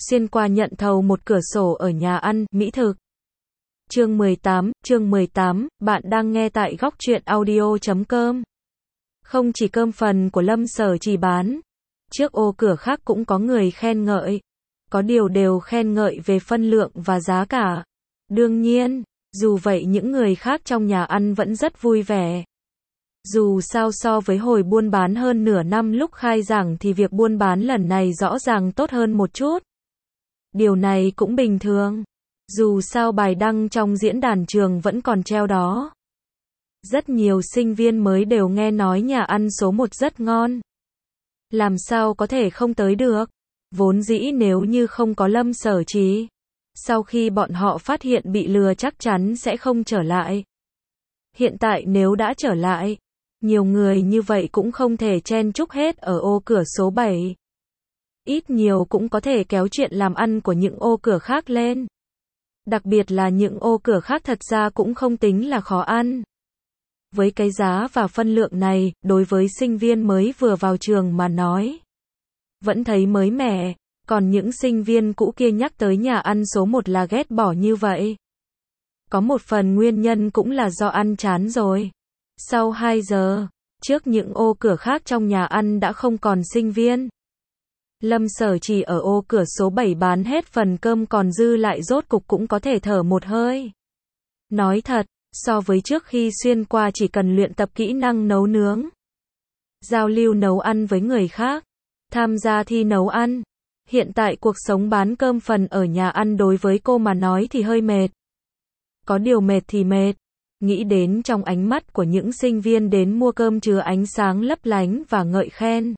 xuyên qua nhận thầu một cửa sổ ở nhà ăn, mỹ thực. Chương 18, bạn đang nghe tại Góc Truyện Audio.com. Không chỉ cơm phần của Lâm Sở Trì bán, trước ô cửa khác cũng có người khen ngợi. Có điều đều khen ngợi về phân lượng và giá cả. Đương nhiên, dù vậy những người khác trong nhà ăn vẫn rất vui vẻ. Dù sao so với hồi buôn bán hơn nửa năm lúc khai giảng thì việc buôn bán lần này rõ ràng tốt hơn một chút. Điều này cũng bình thường. Dù sao bài đăng trong diễn đàn trường vẫn còn treo đó. Rất nhiều sinh viên mới đều nghe nói nhà ăn số 1 rất ngon. Làm sao có thể không tới được? Vốn dĩ nếu như không có Lâm Sở Trì, sau khi bọn họ phát hiện bị lừa chắc chắn sẽ không trở lại. Hiện tại nếu đã trở lại, nhiều người như vậy cũng không thể chen chúc hết ở ô cửa số 7. Ít nhiều cũng có thể kéo chuyện làm ăn của những ô cửa khác lên. Đặc biệt là những ô cửa khác thật ra cũng không tính là khó ăn. Với cái giá và phân lượng này, đối với sinh viên mới vừa vào trường mà nói, vẫn thấy mới mẻ, còn những sinh viên cũ kia nhắc tới nhà ăn số 1 là ghét bỏ như vậy. Có một phần nguyên nhân cũng là do ăn chán rồi. Sau 2 giờ, trước những ô cửa khác trong nhà ăn đã không còn sinh viên. Lâm Sở Trì ở ô cửa số 7 bán hết phần cơm còn dư lại rốt cục cũng có thể thở một hơi. Nói thật, so với trước khi xuyên qua chỉ cần luyện tập kỹ năng nấu nướng, giao lưu nấu ăn với người khác, tham gia thi nấu ăn, hiện tại cuộc sống bán cơm phần ở nhà ăn đối với cô mà nói thì hơi mệt. Có điều mệt thì mệt, nghĩ đến trong ánh mắt của những sinh viên đến mua cơm chứa ánh sáng lấp lánh và ngợi khen.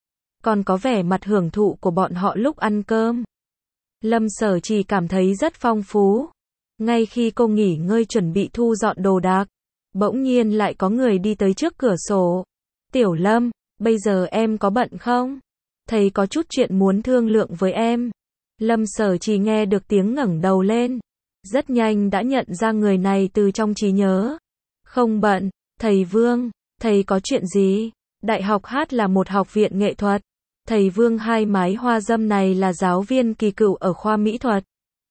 Còn có vẻ mặt hưởng thụ của bọn họ lúc ăn cơm. Lâm Sở Trì cảm thấy rất phong phú. Ngay khi cô nghỉ ngơi chuẩn bị thu dọn đồ đạc, bỗng nhiên lại có người đi tới trước cửa sổ. Tiểu Lâm, bây giờ em có bận không? Thầy có chút chuyện muốn thương lượng với em. Lâm Sở Trì nghe được tiếng ngẩng đầu lên. Rất nhanh đã nhận ra người này từ trong trí nhớ. Không bận, thầy Vương, thầy có chuyện gì? Đại học Hát là một học viện nghệ thuật. Thầy Vương hai mái hoa dâm này là giáo viên kỳ cựu ở khoa mỹ thuật.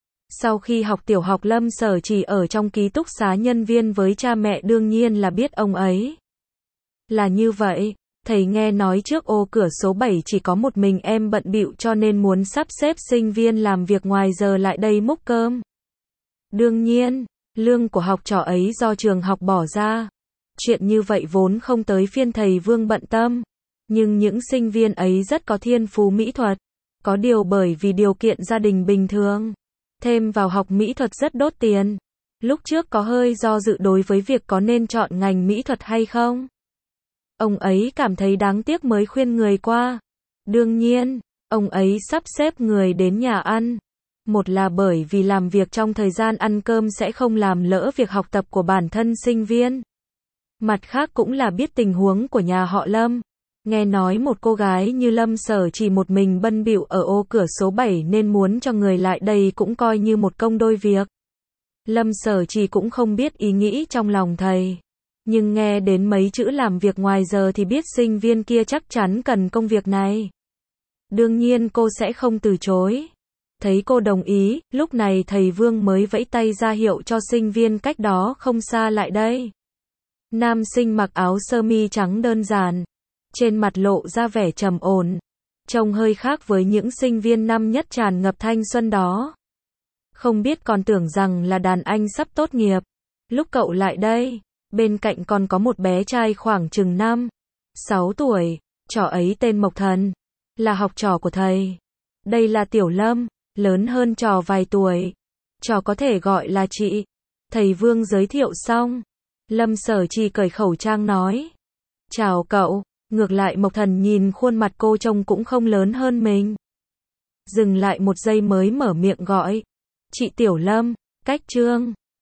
Sau khi học tiểu học Lâm Sở Trì ở trong ký túc xá nhân viên với cha mẹ đương nhiên là biết ông ấy. Là như vậy, thầy nghe nói trước ô cửa số 7 chỉ có một mình em bận bịu cho nên muốn sắp xếp sinh viên làm việc ngoài giờ lại đây múc cơm. Đương nhiên, lương của học trò ấy do trường học bỏ ra. Chuyện như vậy vốn không tới phiên thầy Vương bận tâm. Nhưng những sinh viên ấy rất có thiên phú mỹ thuật. Có điều bởi vì điều kiện gia đình bình thường, thêm vào học mỹ thuật rất đốt tiền. Lúc trước có hơi do dự đối với việc có nên chọn ngành mỹ thuật hay không. Ông ấy cảm thấy đáng tiếc mới khuyên người qua. Đương nhiên, ông ấy sắp xếp người đến nhà ăn. Một là bởi vì làm việc trong thời gian ăn cơm sẽ không làm lỡ việc học tập của bản thân sinh viên. Mặt khác cũng là biết tình huống của nhà họ Lâm. Nghe nói một cô gái như Lâm Sở Trì một mình bận bịu ở ô cửa số 7 nên muốn cho người lại đây cũng coi như một công đôi việc. Lâm Sở Trì cũng không biết ý nghĩ trong lòng thầy. Nhưng nghe đến mấy chữ làm việc ngoài giờ thì biết sinh viên kia chắc chắn cần công việc này. Đương nhiên cô sẽ không từ chối. Thấy cô đồng ý, lúc này thầy Vương mới vẫy tay ra hiệu cho sinh viên cách đó không xa lại đây. Nam sinh mặc áo sơ mi trắng đơn giản, trên mặt lộ ra vẻ trầm ổn, trông hơi khác với những sinh viên năm nhất tràn ngập thanh xuân đó. Không biết còn tưởng rằng là đàn anh sắp tốt nghiệp. Lúc cậu lại đây, bên cạnh còn có một bé trai khoảng chừng 5-6 tuổi, trò ấy tên Mộc Thần, là học trò của thầy. Đây là Tiểu Lâm, lớn hơn trò vài tuổi, trò có thể gọi là chị. Thầy Vương giới thiệu xong, Lâm Sở Trì cởi khẩu trang nói, chào cậu. Ngược lại Mộc Thần nhìn khuôn mặt cô trông cũng không lớn hơn mình. Dừng lại một giây mới mở miệng gọi, chị Tiểu Lâm, cách Trương.